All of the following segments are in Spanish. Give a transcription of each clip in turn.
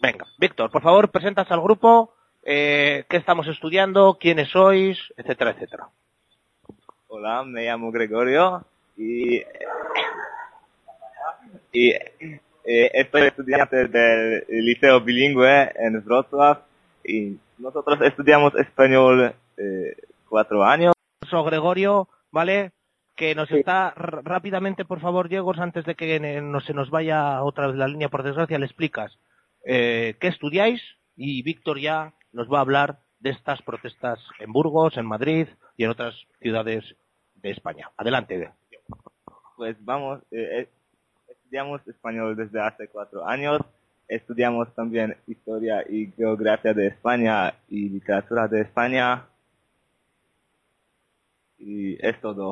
Venga, Víctor, por favor, presentas al grupo, qué estamos estudiando, quiénes sois, etcétera, etcétera. Hola, me llamo Gregorio y estoy estudiante del Liceo Bilingüe en Wrocław y nosotros estudiamos español 4 años. Soy Gregorio, ¿vale? Que nos está rápidamente, por favor, Diego, antes de que se nos vaya otra vez la línea, por desgracia, le explicas qué estudiáis y Víctor ya nos va a hablar de estas protestas en Burgos, en Madrid y en otras ciudades de España. Adelante. Pues vamos, estudiamos español desde hace 4 años, estudiamos también historia y geografía de España y literatura de España y es todo.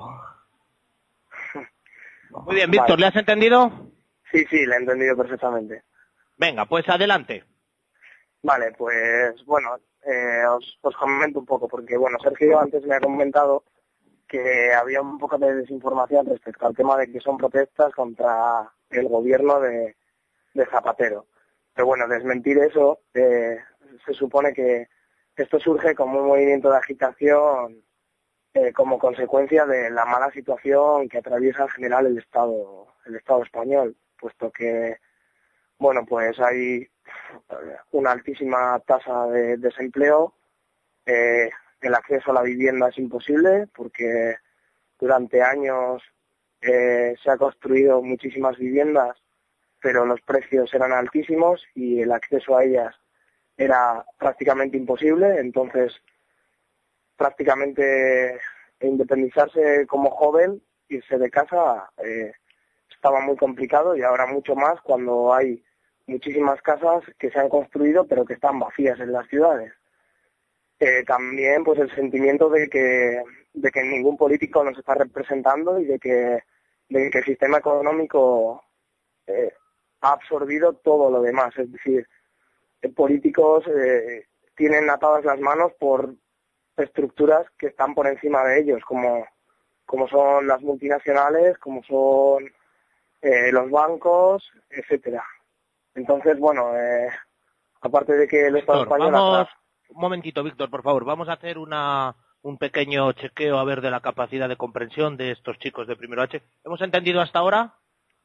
Muy bien, Víctor, ¿le has entendido? Sí, le he entendido perfectamente. Venga, pues adelante. Vale, pues bueno, os comento un poco, porque bueno, Sergio antes me ha comentado que había un poco de desinformación respecto al tema de que son protestas contra el gobierno de Zapatero. Pero bueno, desmentir eso, se supone que esto surge como un movimiento de agitación como consecuencia de la mala situación que atraviesa en general el Estado español, puesto que, bueno, pues hay una altísima tasa de desempleo, el acceso a la vivienda es imposible porque durante años se ha construido muchísimas viviendas, pero los precios eran altísimos y el acceso a ellas era prácticamente imposible, entonces prácticamente independizarse como joven, irse de casa, estaba muy complicado y ahora mucho más cuando hay muchísimas casas que se han construido pero que están vacías en las ciudades. También pues el sentimiento de que ningún político nos está representando y de que el sistema económico ha absorbido todo lo demás, es decir, políticos tienen atadas las manos por estructuras que están por encima de ellos, como son las multinacionales, como son los bancos, etcétera. Entonces, bueno, aparte de que el Estado español... Vamos, un momentito, Víctor, por favor. Vamos a hacer un pequeño chequeo a ver de la capacidad de comprensión de estos chicos de primero H. ¿Hemos entendido hasta ahora?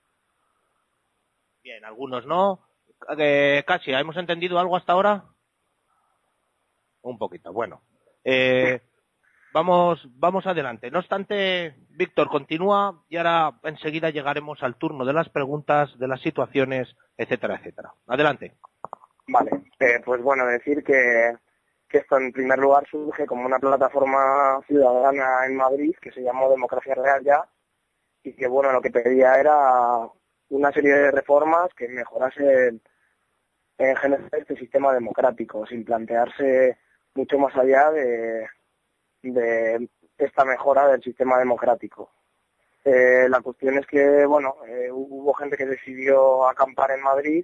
Bien, algunos no. Kasia, ¿hemos entendido algo hasta ahora? Un poquito, bueno. Vamos adelante. No obstante, Víctor, continúa y ahora enseguida llegaremos al turno de las preguntas, de las situaciones, etcétera, etcétera. Adelante. Vale, pues bueno, decir que esto en primer lugar surge como una plataforma ciudadana en Madrid que se llamó Democracia Real Ya y que bueno, lo que pedía era una serie de reformas que mejorasen en general este sistema democrático, sin plantearse mucho más allá de esta mejora del sistema democrático. La cuestión es que, bueno, hubo gente que decidió acampar en Madrid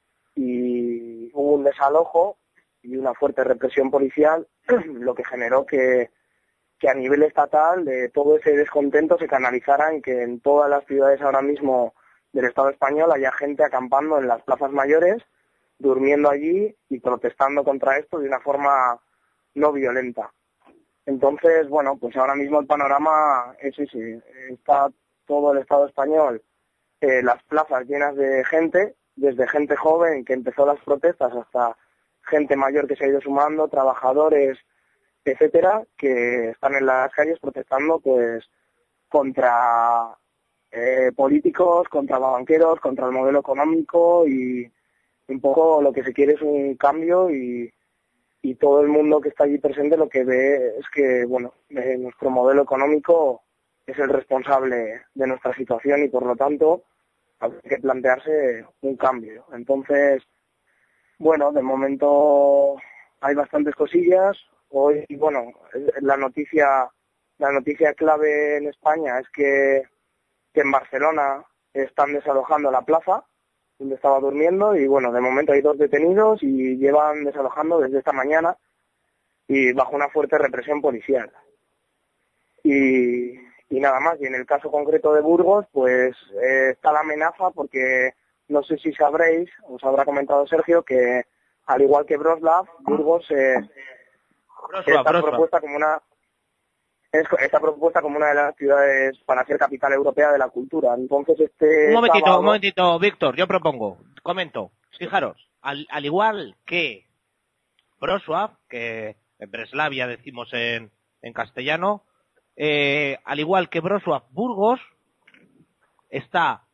y hubo un desalojo y una fuerte represión policial, lo que generó que a nivel estatal todo ese descontento se canalizara en que en todas las ciudades ahora mismo del Estado español haya gente acampando en las plazas mayores, durmiendo allí y protestando contra esto de una forma no violenta. Entonces, bueno, pues ahora mismo el panorama es ese. Está todo el Estado español, las plazas llenas de gente, desde gente joven que empezó las protestas hasta gente mayor que se ha ido sumando, trabajadores, etcétera, que están en las calles protestando pues contra políticos, contra banqueros, contra el modelo económico y un poco lo que se quiere es un cambio y todo el mundo que está allí presente lo que ve es que, bueno, nuestro modelo económico es el responsable de nuestra situación y por lo tanto hay que plantearse un cambio. Entonces, bueno, de momento hay bastantes cosillas. Hoy, bueno, la noticia clave en España es que en Barcelona están desalojando la plaza donde estaba durmiendo y bueno, de momento hay 2 detenidos y llevan desalojando desde esta mañana y bajo una fuerte represión policial. Y nada más, y en el caso concreto de Burgos, pues está la amenaza porque no sé si sabréis, os habrá comentado Sergio, que al igual que Wrocław, Burgos está propuesta como una de las ciudades para ser capital europea de la cultura. Entonces Un momentito, Víctor, yo propongo, comento. Fijaros, al igual que Wrocław, que en Breslavia decimos en castellano, al igual que Wrocław, Burgos está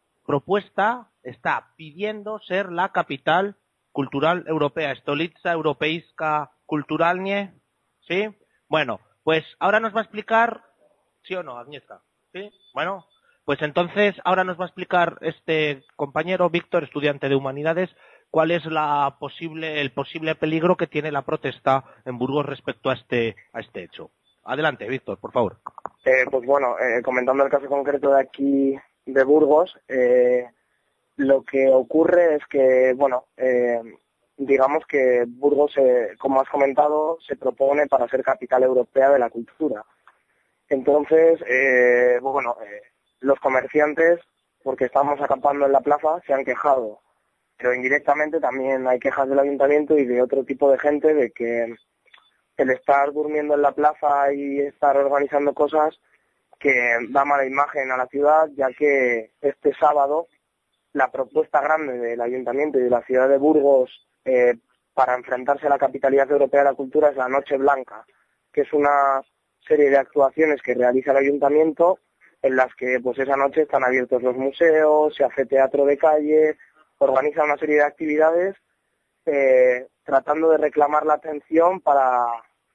pidiendo ser la capital cultural europea, Stolica Europejska Kulturalnie, ¿sí? Bueno, pues ahora nos va a explicar, ¿sí o no, Agnieszka? ¿Sí? Bueno, pues entonces ahora nos va a explicar este compañero, Víctor, estudiante de Humanidades, cuál es el posible peligro que tiene la protesta en Burgos respecto a este hecho. Adelante, Víctor, por favor. Pues bueno, comentando el caso concreto de aquí de Burgos, lo que ocurre es que, bueno, digamos que Burgos, como has comentado, se propone para ser capital europea de la cultura. Entonces, los comerciantes, porque estamos acampando en la plaza, se han quejado, pero indirectamente también hay quejas del ayuntamiento y de otro tipo de gente de que el estar durmiendo en la plaza y estar organizando cosas que da mala imagen a la ciudad, ya que este sábado la propuesta grande del ayuntamiento y de la ciudad de Burgos para enfrentarse a la capitalidad europea de la cultura es la Noche Blanca, que es una serie de actuaciones que realiza el ayuntamiento en las que pues esa noche están abiertos los museos, se hace teatro de calle, organiza una serie de actividades tratando de reclamar la atención para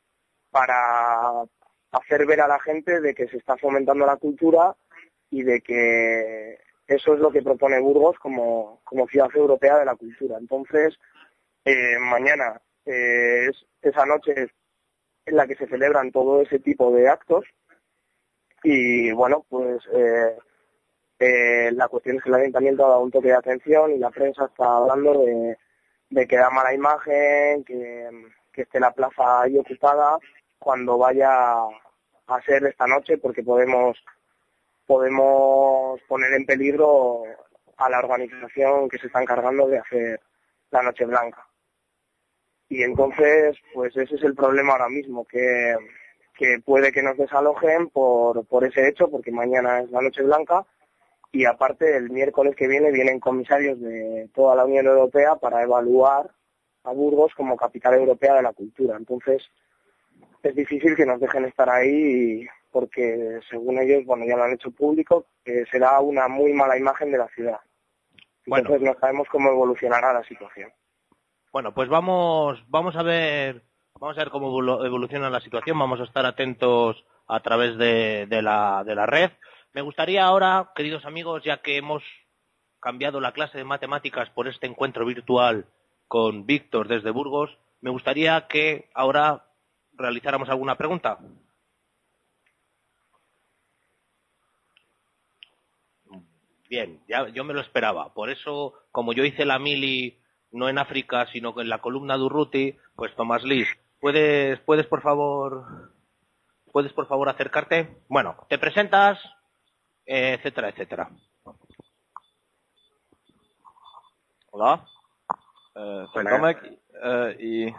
hacer ver a la gente de que se está fomentando la cultura y de que eso es lo que propone Burgos como ciudad europea de la cultura. Entonces, mañana es esa noche en la que se celebran todo ese tipo de actos y bueno, pues la cuestión es que el ayuntamiento ha dado un toque de atención y la prensa está hablando de que da mala imagen, que esté la plaza ahí ocupada cuando vaya a ser esta noche, porque podemos poner en peligro a la organización que se está encargando de hacer la Noche Blanca. Y entonces, pues ese es el problema ahora mismo, que puede que nos desalojen por ese hecho, porque mañana es la Noche Blanca, y aparte el miércoles que vienen comisarios de toda la Unión Europea para evaluar a Burgos como capital europea de la cultura. Entonces, es difícil que nos dejen estar ahí porque, según ellos, bueno, ya lo han hecho público, que será una muy mala imagen de la ciudad. Entonces no sabemos cómo evolucionará la situación. Bueno, pues vamos a ver cómo evoluciona la situación, vamos a estar atentos a través de la red. Me gustaría ahora, queridos amigos, ya que hemos cambiado la clase de matemáticas por este encuentro virtual con Víctor desde Burgos, me gustaría que ahora realizáramos alguna pregunta. Bien, ya yo me lo esperaba. Por eso, como yo hice la mili no en África, sino en la columna de Urruti, pues Tomás Lis, ¿puedes por favor acercarte? Bueno, te presentas, etcétera, etcétera. Hola, soy Tomek y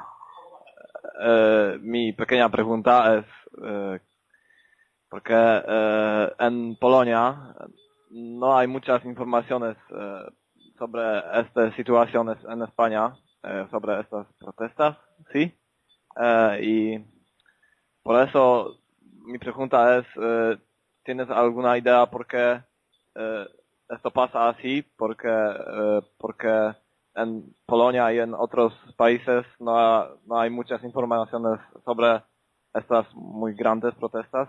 mi pequeña pregunta es porque en Polonia no hay muchas informaciones sobre estas situaciones en España, sobre estas protestas, ¿sí? Y por eso mi pregunta es, ¿tienes alguna idea por qué esto pasa así? Porque en Polonia y en otros países no hay muchas informaciones sobre estas muy grandes protestas.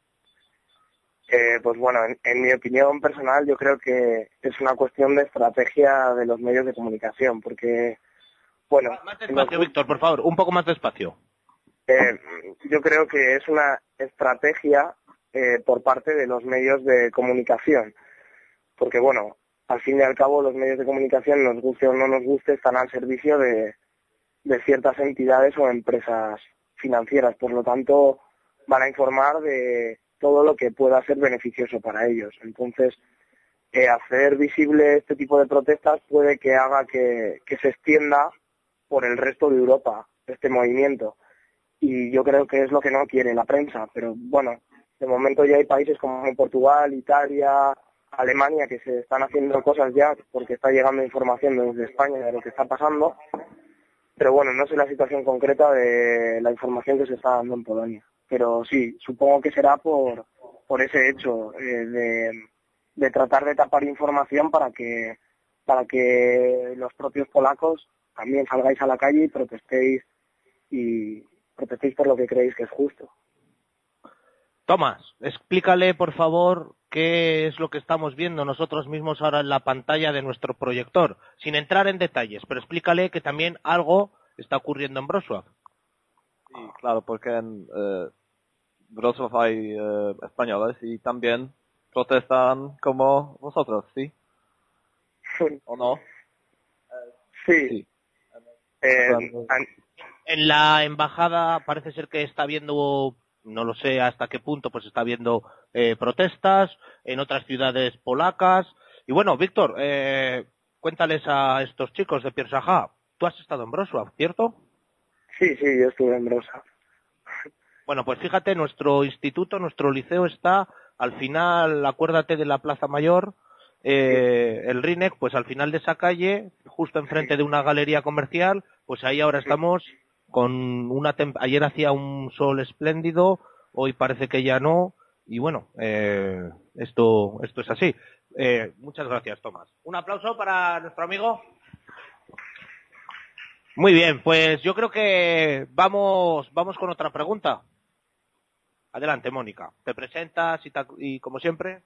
Pues bueno, en mi opinión personal yo creo que es una cuestión de estrategia de los medios de comunicación, porque, bueno... Más despacio, Víctor, por favor, un poco más despacio. Yo creo que es una estrategia por parte de los medios de comunicación, porque, bueno, al fin y al cabo los medios de comunicación, nos guste o no nos guste, están al servicio de ciertas entidades o empresas financieras, por lo tanto van a informar de todo lo que pueda ser beneficioso para ellos. Entonces, hacer visible este tipo de protestas puede que haga que se extienda por el resto de Europa, este movimiento. Y yo creo que es lo que no quiere la prensa. Pero bueno, de momento ya hay países como Portugal, Italia, Alemania, que se están haciendo cosas ya porque está llegando información desde España de lo que está pasando. Pero bueno, no sé la situación concreta de la información que se está dando en Polonia. Pero sí, supongo que será por ese hecho de tratar de tapar información para que los propios polacos también salgáis a la calle y protestéis por lo que creéis que es justo. Tomás, explícale, por favor, qué es lo que estamos viendo nosotros mismos ahora en la pantalla de nuestro proyector, sin entrar en detalles, pero explícale que también algo está ocurriendo en Wrocław. Sí, claro, porque en Wrocław hay españoles y también protestan como vosotros, ¿sí? ¿O no? Sí. Sí. En la embajada parece ser que está habiendo, no lo sé hasta qué punto, pues está habiendo protestas en otras ciudades polacas. Y bueno, Víctor, cuéntales a estos chicos de Pierzajá. Tú has estado en Wrocław, ¿cierto? Sí, yo estuve en Wrocław. Bueno, pues fíjate, nuestro instituto, nuestro liceo está al final, acuérdate de la Plaza Mayor, el Rinec, pues al final de esa calle, justo enfrente de una galería comercial, pues ahí ahora estamos con ayer hacía un sol espléndido, hoy parece que ya no, y bueno, esto es así. Muchas gracias, Tomás. Un aplauso para nuestro amigo. Muy bien, pues yo creo que vamos con otra pregunta. Adelante, Mónica. Te presentas y como siempre.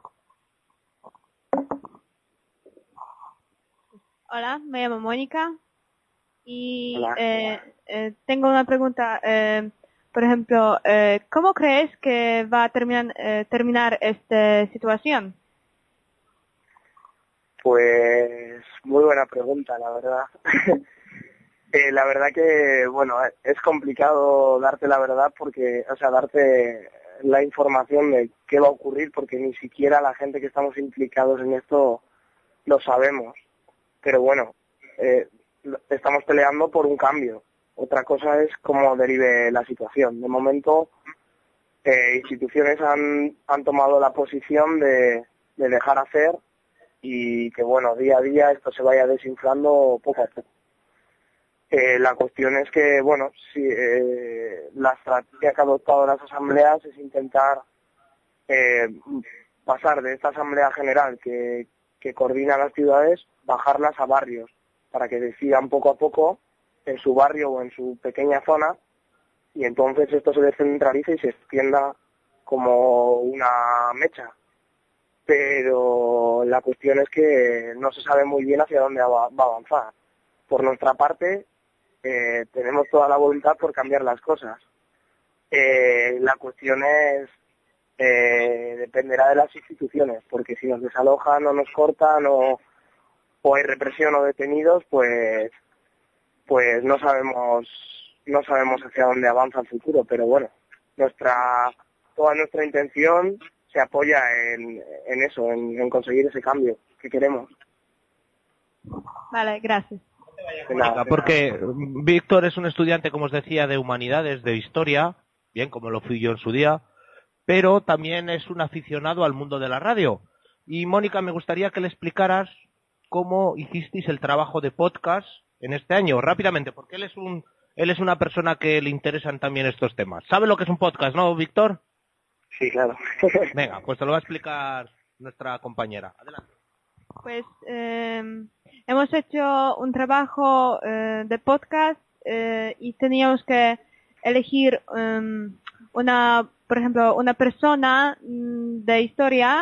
Hola, me llamo Mónica y Hola. tengo una pregunta. Por ejemplo, ¿cómo crees que va a terminar esta situación? Pues muy buena pregunta, la verdad. La verdad que, bueno, es complicado darte la verdad porque, o sea, darte la información de qué va a ocurrir porque ni siquiera la gente que estamos implicados en esto lo sabemos. Pero bueno, estamos peleando por un cambio. Otra cosa es cómo derive la situación. De momento, instituciones han tomado la posición de dejar hacer y que, bueno, día a día esto se vaya desinflando poco a poco. La cuestión es que, bueno, si la estrategia que ha adoptado las asambleas es intentar pasar de esta asamblea general que coordina las ciudades, bajarlas a barrios, para que decidan poco a poco en su barrio o en su pequeña zona, y entonces esto se descentralice y se extienda como una mecha. Pero la cuestión es que no se sabe muy bien hacia dónde va a avanzar. Por nuestra parte, tenemos toda la voluntad por cambiar las cosas. La cuestión es dependerá de las instituciones, porque si nos desalojan o nos cortan o hay represión o detenidos, pues no sabemos hacia dónde avanza el futuro. Pero bueno, toda nuestra intención se apoya en eso, en conseguir ese cambio que queremos. Vale, gracias. Mónica, porque Víctor es un estudiante, como os decía, de humanidades, de historia, bien, como lo fui yo en su día, pero también es un aficionado al mundo de la radio. Y Mónica, me gustaría que le explicaras cómo hicisteis el trabajo de podcast en este año, rápidamente, porque él es una persona que le interesan también estos temas. ¿Sabe lo que es un podcast, no, Víctor? Sí, claro. Venga, pues te lo va a explicar nuestra compañera. Adelante. Pues hemos hecho un trabajo de podcast y teníamos que elegir por ejemplo, una persona de historia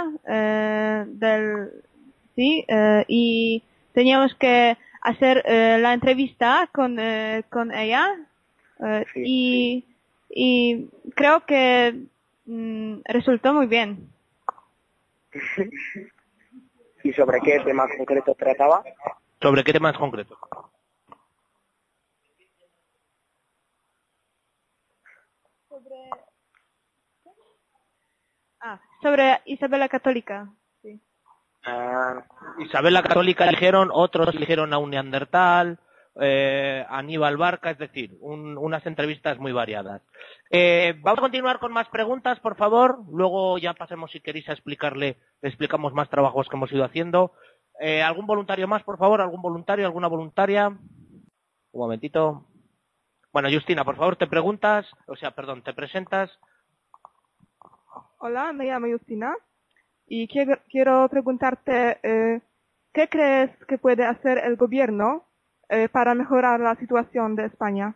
y teníamos que hacer la entrevista con ella y creo que resultó muy bien. ¿Y sobre qué tema concreto trataba? ¿Sobre qué temas concretos? Sobre Isabel la Católica. Sí. Isabel la Católica eligieron, otros eligieron a un neandertal, Aníbal Barca, es decir, unas entrevistas muy variadas. Vamos a continuar con más preguntas, por favor. Luego ya pasemos, si queréis, a le explicamos más trabajos que hemos ido haciendo. ¿Algún voluntario más, por favor? ¿Algún voluntario? ¿Alguna voluntaria? Un momentito. Bueno, Justina, por favor, te presentas. Hola, me llamo Justina y quiero preguntarte, ¿qué crees que puede hacer el gobierno para mejorar la situación de España?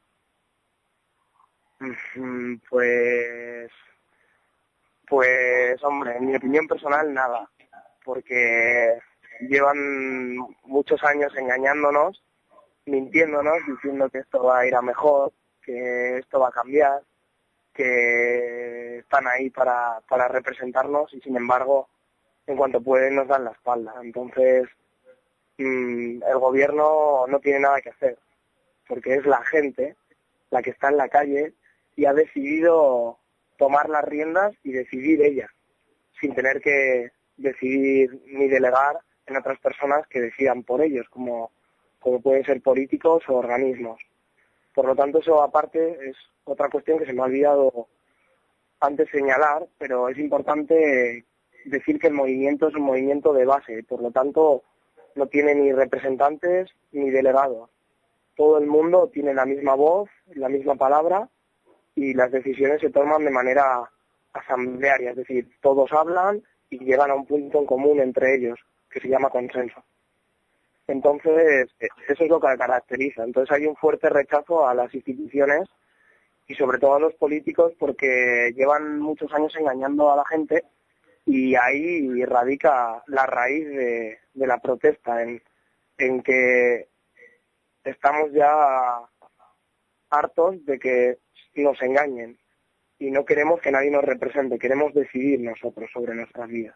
Pues, hombre, en mi opinión personal, nada, porque llevan muchos años engañándonos, mintiéndonos, diciendo que esto va a ir a mejor, que esto va a cambiar, que están ahí para representarnos y, sin embargo, en cuanto pueden nos dan la espalda. Entonces, el gobierno no tiene nada que hacer, porque es la gente la que está en la calle y ha decidido tomar las riendas y decidir ella, sin tener que decidir ni delegar en otras personas que decidan por ellos, como pueden ser políticos o organismos. Por lo tanto, eso aparte es otra cuestión que se me ha olvidado antes señalar, pero es importante decir que el movimiento es un movimiento de base, por lo tanto no tiene ni representantes ni delegados. Todo el mundo tiene la misma voz, la misma palabra y las decisiones se toman de manera asamblearia, es decir, todos hablan y llegan a un punto en común entre ellos, que se llama consenso. Entonces, eso es lo que la caracteriza. Entonces hay un fuerte rechazo a las instituciones y sobre todo a los políticos porque llevan muchos años engañando a la gente y ahí radica la raíz de la protesta, en que estamos ya hartos de que nos engañen y no queremos que nadie nos represente, queremos decidir nosotros sobre nuestras vidas.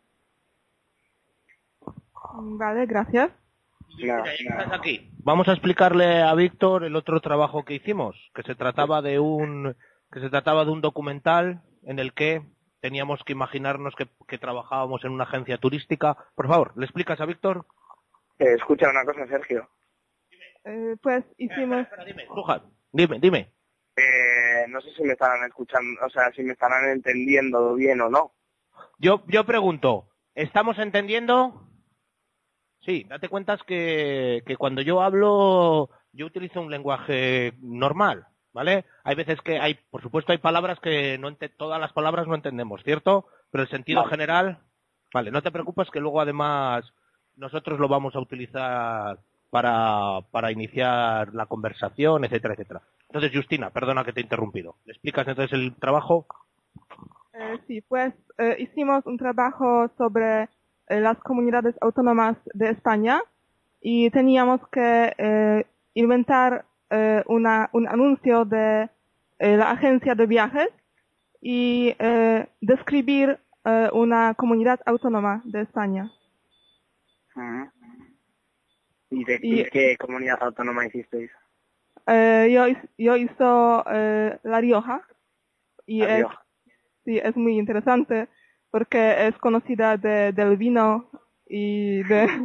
Vale, gracias. Nada. Estás aquí. Vamos a explicarle a Víctor el otro trabajo que hicimos, que se trataba de un documental en el que teníamos que imaginarnos que trabajábamos en una agencia turística. Por favor, ¿le explicas a Víctor? Escucha una cosa, Sergio. Pues hicimos... Espera, dime. No sé si me estarán escuchando, o sea, si me estarán entendiendo bien o no. Yo pregunto, ¿estamos entendiendo? Sí, date cuenta que cuando yo hablo, yo utilizo un lenguaje normal, ¿vale? Hay veces que por supuesto hay palabras que todas las palabras no entendemos, ¿cierto? Pero el sentido general, vale, no te preocupes que luego además nosotros lo vamos a utilizar para iniciar la conversación, etcétera, etcétera. Entonces, Justina, perdona que te he interrumpido. ¿Le explicas entonces el trabajo? Sí, pues hicimos un trabajo sobre las comunidades autónomas de España y teníamos que inventar un anuncio de la agencia de viajes y describir una comunidad autónoma de España. ¿Y qué comunidad autónoma hicisteis? Yo hizo La Rioja y La Rioja. Sí, es muy interesante porque es conocida del vino y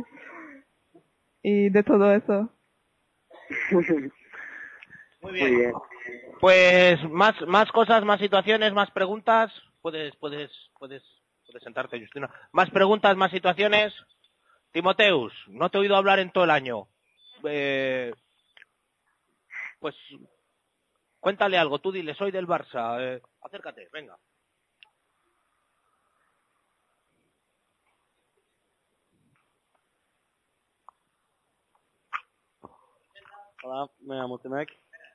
de todo eso. Muy bien. Pues más cosas, más situaciones, más preguntas. Puedes sentarte, Justina. Más preguntas, más situaciones. Timoteus, no te he oído hablar en todo el año. Pues cuéntale algo, tú dile, soy del Barça. Acércate, venga. Hola, me llamo Timek.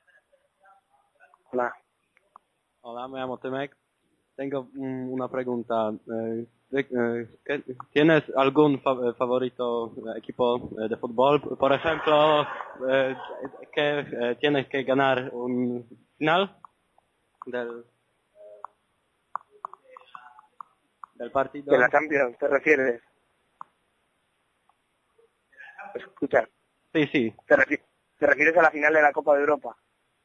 Hola, me llamo Timek. Tengo una pregunta. ¿Tienes algún favorito equipo de fútbol? Por ejemplo, que tienes que ganar un final del partido. ¿De la Champions te refieres? Escucha. Sí. ¿Te refieres a la final de la Copa de Europa?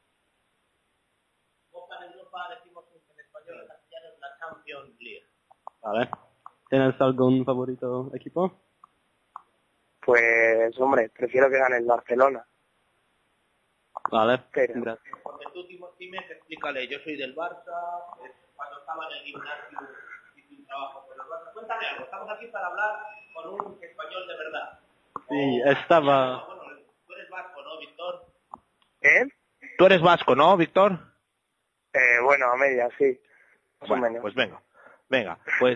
Copa de Europa decimos en español, en castellano es la Champions League. Vale. ¿Tienes algún favorito equipo? Pues, hombre, prefiero que gane el Barcelona. Vale, ¿Qué era? gracias. Porque tú, Times, explícale, yo soy del Barça, cuando estaba en el gimnasio hice un trabajo con el Barça. Cuéntame algo, estamos aquí para hablar con un español de verdad. Sí, estaba... Bueno, tú eres vasco, ¿no, Víctor? ¿Eh? Tú eres vasco, ¿no, Víctor? Bueno, a media, sí. Más o Bueno, menos. pues venga, pues...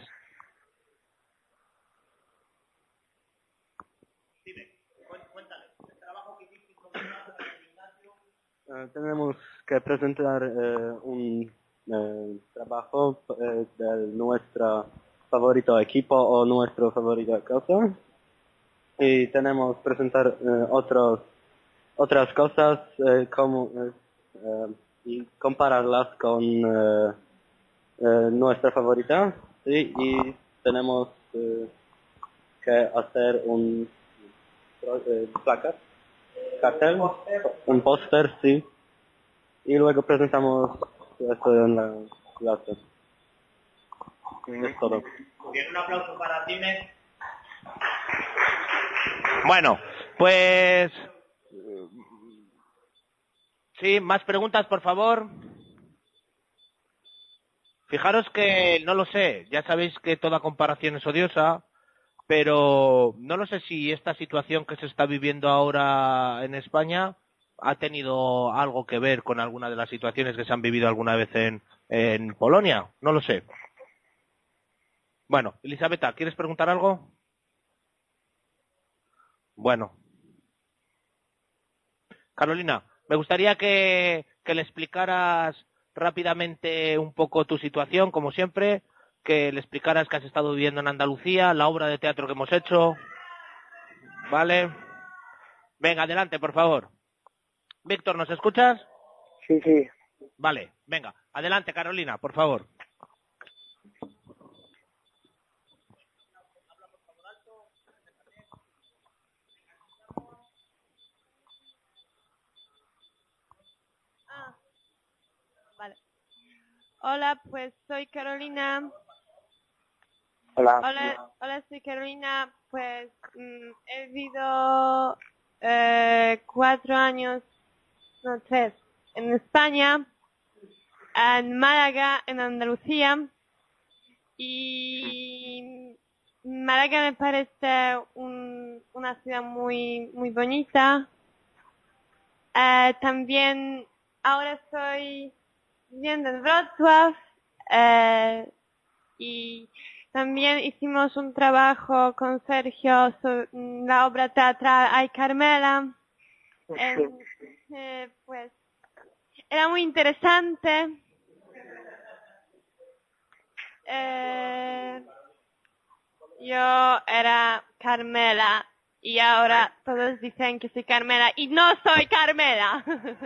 Dime, cuéntale, el trabajo que hiciste con el Barça en el gimnasio... tenemos que presentar un trabajo de nuestro favorito equipo o nuestro favorito cosa. Y tenemos que presentar otras cosas y compararlas con nuestra favorita. Sí, y tenemos que hacer un placar, cartel, un póster, sí. Y luego presentamos esto en la clase. Es todo. Bien, un aplauso para Times. Bueno, pues... Sí, más preguntas, por favor. Fijaros que, no lo sé, ya sabéis que toda comparación es odiosa, pero no lo sé si esta situación que se está viviendo ahora en España ha tenido algo que ver con alguna de las situaciones que se han vivido alguna vez en Polonia. No lo sé. Bueno, Elisabetta, ¿quieres preguntar algo? Bueno. Carolina, me gustaría que le explicaras rápidamente un poco tu situación, como siempre, que le explicaras que has estado viviendo en Andalucía, la obra de teatro que hemos hecho, ¿vale? Venga, adelante, por favor. Víctor, ¿nos escuchas? Sí, sí. Vale, venga, adelante, Carolina, por favor. Vale. Hola, pues soy Carolina. Hola. Hola, soy Carolina. Pues he vivido 4 años, no 3, en España, en Málaga, en Andalucía. Y Málaga me parece una ciudad muy bonita. También ahora estoy viviendo en Wrocław y también hicimos un trabajo con Sergio sobre la obra teatral Ay Carmela. Pues era muy interesante. Yo era Carmela y ahora todos dicen que soy Carmela y no soy Carmela.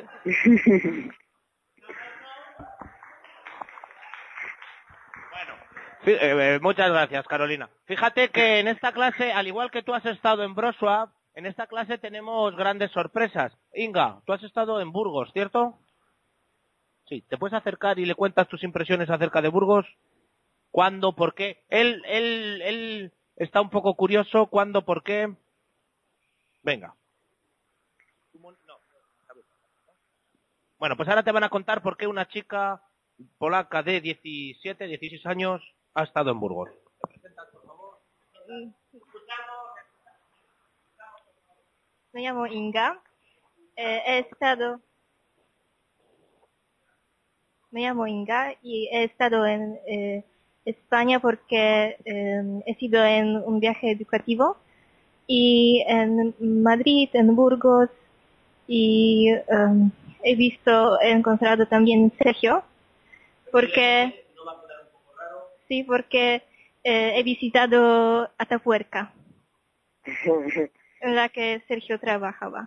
Muchas gracias, Carolina. Fíjate que en esta clase, al igual que tú has estado en Wrocław, en esta clase tenemos grandes sorpresas. Inga, tú has estado en Burgos, ¿cierto? Sí, ¿te puedes acercar y le cuentas tus impresiones acerca de Burgos? ¿Cuándo? ¿Por qué? Él está un poco curioso. ¿Cuándo? ¿Por qué? Venga. Bueno, pues ahora te van a contar por qué una chica polaca de 17, 16 años ha estado en Burgos. Me llamo Inga. Me llamo Inga y he estado en España porque he sido en un viaje educativo y en Madrid, en Burgos y he encontrado también Sergio porque he visitado Atapuerca, en la que Sergio trabaja.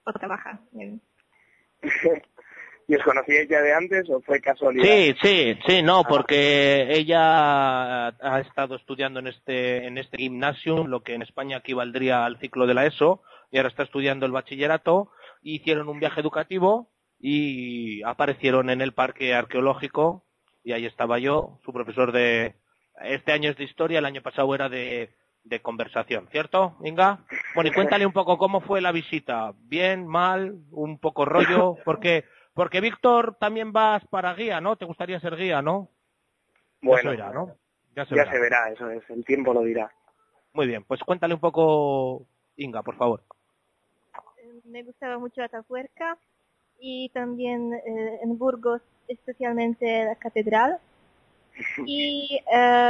¿Y os conocíais ya de antes o fue casualidad? Sí, no, porque ella ha estado estudiando en este gimnasium, lo que en España equivaldría al ciclo de la ESO, y ahora está estudiando el bachillerato. Hicieron un viaje educativo y aparecieron en el parque arqueológico y ahí estaba yo, su profesor de... Este año es de historia, el año pasado era de de conversación, ¿cierto, Inga? Bueno, y cuéntale un poco cómo fue la visita. ¿Bien, mal, un poco rollo? Porque Víctor también vas para guía, ¿no? ¿Te gustaría ser guía, no? Bueno, ya se verá, ¿no? Ya se verá, eso es, el tiempo lo dirá. Muy bien, pues cuéntale un poco, Inga, por favor. Me gustaba mucho Atapuerca y también en Burgos, especialmente la catedral. Y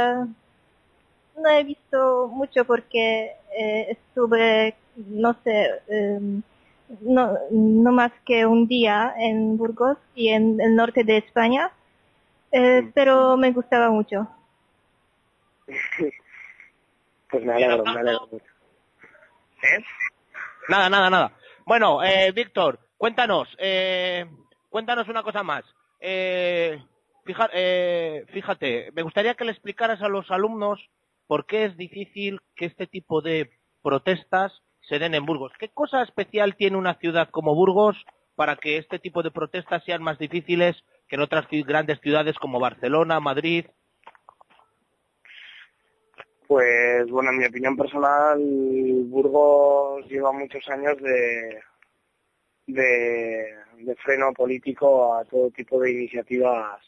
no he visto mucho porque estuve, no sé, no más que un día en Burgos y en el norte de España, pero me gustaba mucho. Pues me alegro mucho. Nada. Bueno, Víctor, cuéntanos una cosa más. Fíjate, me gustaría que le explicaras a los alumnos por qué es difícil que este tipo de protestas se den en Burgos. ¿Qué cosa especial tiene una ciudad como Burgos para que este tipo de protestas sean más difíciles que en otras grandes ciudades como Barcelona, Madrid? Pues bueno, en mi opinión personal, Burgos lleva muchos años de freno político a todo tipo de iniciativas,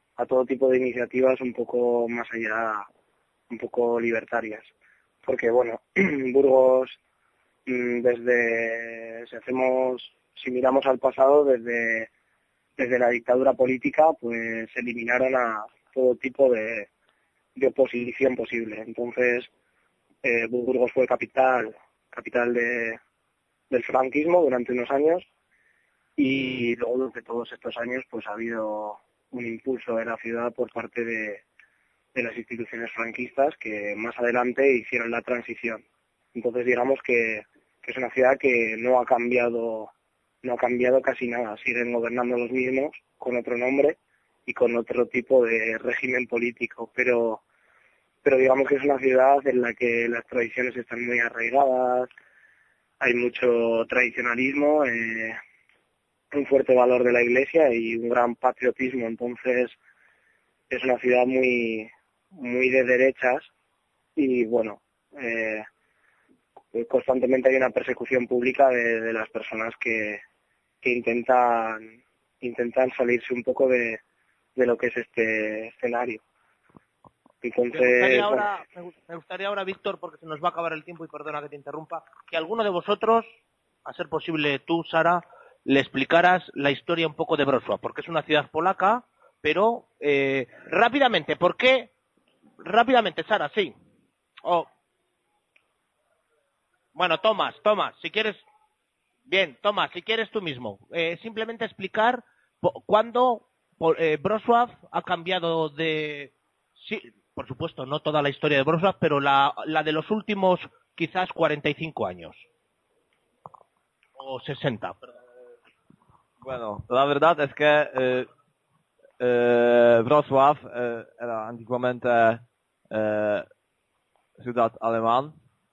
un poco más allá, un poco libertarias. Porque bueno, Burgos, si miramos al pasado, desde la dictadura política, pues eliminaron a todo tipo de oposición posible. Entonces, Burgos fue capital del franquismo durante unos años, y luego durante todos estos años pues ha habido un impulso de la ciudad por parte de las instituciones franquistas que más adelante hicieron la transición. Entonces digamos que es una ciudad que no ha cambiado casi nada, siguen gobernando los mismos con otro nombre y con otro tipo de régimen político, pero digamos que es una ciudad en la que las tradiciones están muy arraigadas, hay mucho tradicionalismo, un fuerte valor de la Iglesia y un gran patriotismo. Entonces es una ciudad muy de derechas y bueno, constantemente hay una persecución pública de las personas que intentan salirse un poco de lo que es este escenario. Entonces, me gustaría ahora, Víctor, porque se nos va a acabar el tiempo y perdona que te interrumpa, que alguno de vosotros, a ser posible tú, Sara, le explicaras la historia un poco de Wrocław, porque es una ciudad polaca, pero rápidamente, ¿por qué? Rápidamente, Sara, sí. Bueno, Tomás, si quieres... Bien, Tomás, si quieres tú mismo. Simplemente explicar cuándo Wrocław ha cambiado de... Sí, por supuesto, no toda la historia de Wrocław, pero la de los últimos quizás 45 años. O 60, perdón. Bueno, la verdad es que Wrocław era antiguamente ciudad alemán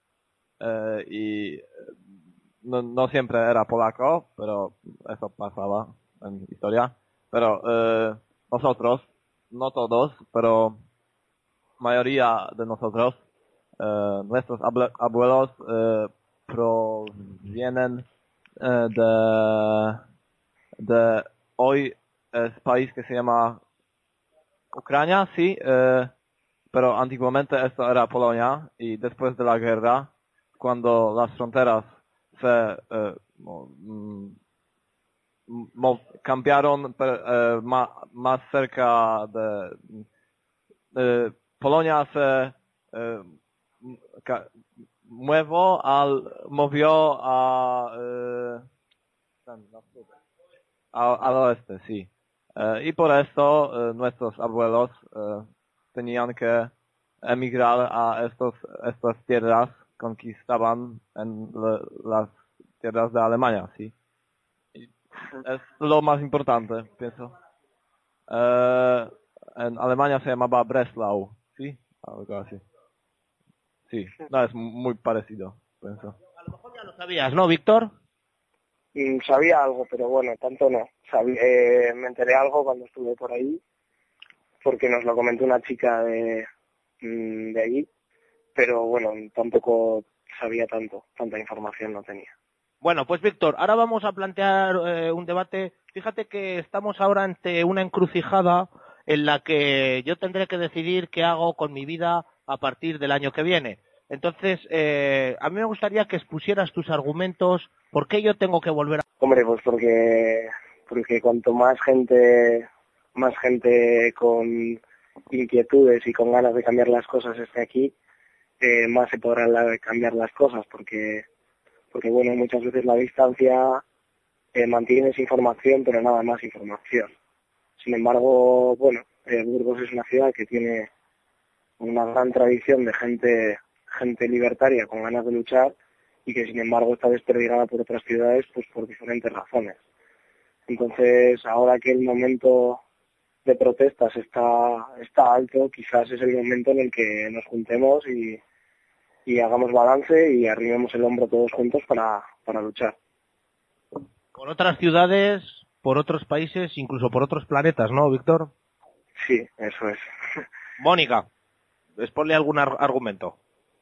y no siempre era polaco, pero eso pasaba en historia. Pero nosotros, no todos, pero mayoría de nosotros, nuestros abuelos provienen de hoy es país que se llama Ucrania, sí, pero antiguamente esto era Polonia y después de la guerra, cuando las fronteras se cambiaron más cerca de Polonia se movió al oeste, sí. Y por esto nuestros abuelos tenían que emigrar a estas tierras, conquistaban en las tierras de Alemania, sí. Y es lo más importante, pienso. En Alemania se llamaba Breslau, sí, algo así. Sí, no, es muy parecido, pienso. A lo mejor ya lo sabías, ¿no, Víctor? Sabía algo, pero bueno, tanto no. Me enteré algo cuando estuve por ahí, porque nos lo comentó una chica de allí, pero bueno, tampoco sabía tanta información no tenía. Bueno, pues Víctor, ahora vamos a plantear un debate. Fíjate que estamos ahora ante una encrucijada en la que yo tendré que decidir qué hago con mi vida a partir del año que viene. Entonces, a mí me gustaría que expusieras tus argumentos. ¿Por qué yo tengo que volver a...? Hombre, pues porque cuanto más gente con inquietudes y con ganas de cambiar las cosas esté aquí, más se podrán cambiar las cosas, porque bueno, muchas veces la distancia mantienes información, pero nada más información. Sin embargo, bueno, Burgos es una ciudad que tiene una gran tradición de gente libertaria con ganas de luchar y que sin embargo está desperdigada por otras ciudades pues por diferentes razones. Entonces, ahora que el momento de protestas está alto, quizás es el momento en el que nos juntemos y hagamos balance y arrimemos el hombro todos juntos para luchar. Por otras ciudades, por otros países, incluso por otros planetas, ¿no, Víctor? Sí, eso es. Mónica, exponle algún argumento.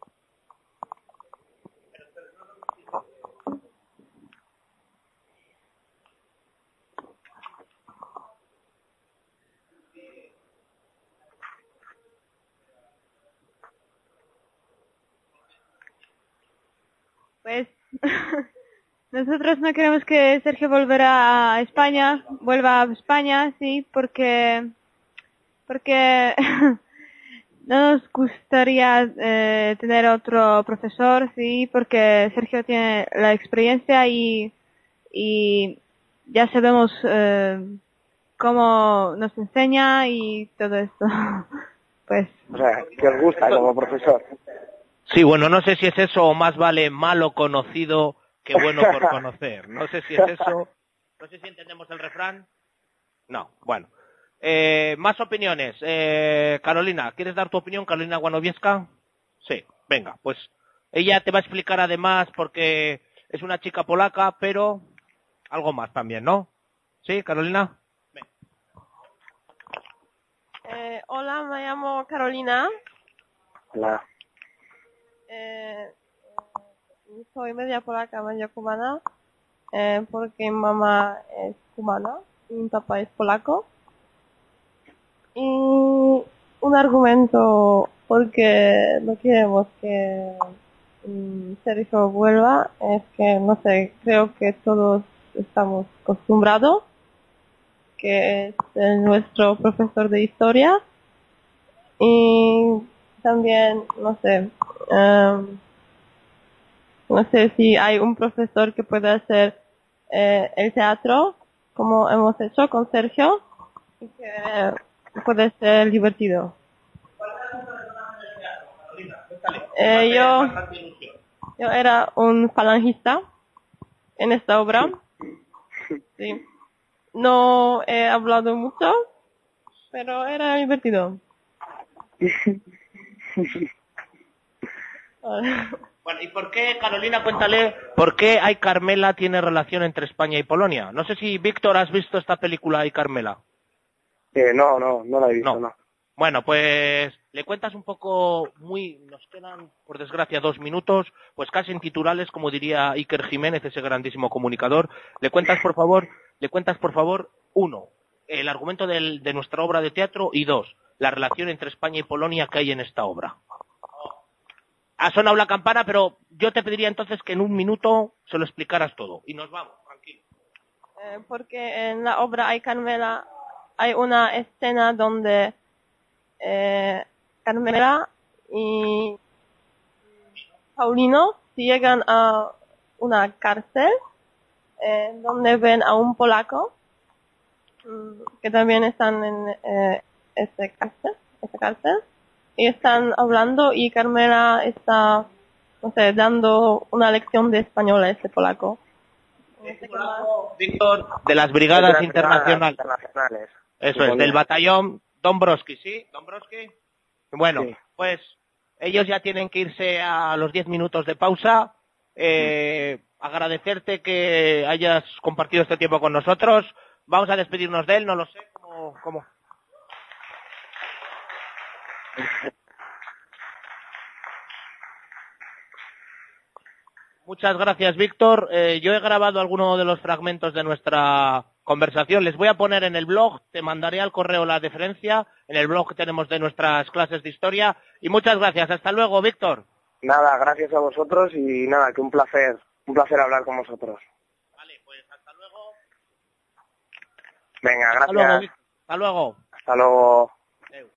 Pues nosotros no queremos que Sergio vuelva a España, sí, porque no nos gustaría tener otro profesor, sí, porque Sergio tiene la experiencia y ya sabemos cómo nos enseña y todo esto. Pues. O sea, que os gusta como profesor. Sí, bueno, no sé si es eso o más vale malo conocido que bueno por conocer. No sé si es eso. No sé si entendemos el refrán. No, bueno. Más opiniones. Carolina, ¿quieres dar tu opinión, Carolina Guanoviesca? Sí, venga, pues ella te va a explicar además porque es una chica polaca, pero algo más también, ¿no? ¿Sí, Carolina? Hola, me llamo Carolina. Hola. Soy media polaca, media cubana, porque mi mamá es cubana y mi papá es polaco. Y un argumento porque no queremos que Sergio vuelva es que, no sé, creo que todos estamos acostumbrados, que es nuestro profesor de historia. Y también, no sé si hay un profesor que pueda hacer el teatro, como hemos hecho con Sergio, y que puede ser divertido. Yo era un falangista en esta obra. Sí. No he hablado mucho, pero era divertido. Bueno, ¿y por qué, Carolina, cuéntale, por qué Ay Carmela tiene relación entre España y Polonia? No sé si, Víctor, has visto esta película Ay Carmela. No la he visto, no. Bueno, pues le cuentas un poco nos quedan, por desgracia, 2 minutos, pues casi en titulares, como diría Iker Jiménez, ese grandísimo comunicador. Le cuentas, por favor, 1, el argumento de nuestra obra de teatro, y 2, la relación entre España y Polonia que hay en esta obra. Ha sonado la campana, pero yo te pediría entonces que en 1 minuto se lo explicaras todo. Y nos vamos, tranquilo. Porque en la obra Ay Carmela hay una escena donde Carmela y Paulino llegan a una cárcel donde ven a un polaco que también están en esta cárcel y están hablando y Carmela está, no sé, dando una lección de español a este polaco. Víctor, de las brigadas internacionales. Eso es, del batallón Dombrowski, ¿sí? Dombrowski. Bueno, sí. Pues ellos ya tienen que irse a los 10 minutos de pausa. Agradecerte que hayas compartido este tiempo con nosotros. Vamos a despedirnos de él, no lo sé cómo. Muchas gracias, Víctor. Yo he grabado algunos de los fragmentos de nuestra conversación. Les voy a poner en el blog, te mandaré al correo la referencia, en el blog que tenemos de nuestras clases de historia. Y muchas gracias. Hasta luego, Víctor. Nada, gracias a vosotros y nada, que un placer hablar con vosotros. Vale, pues hasta luego. Venga, Hasta luego, gracias. Víctor. Hasta luego. Hasta luego.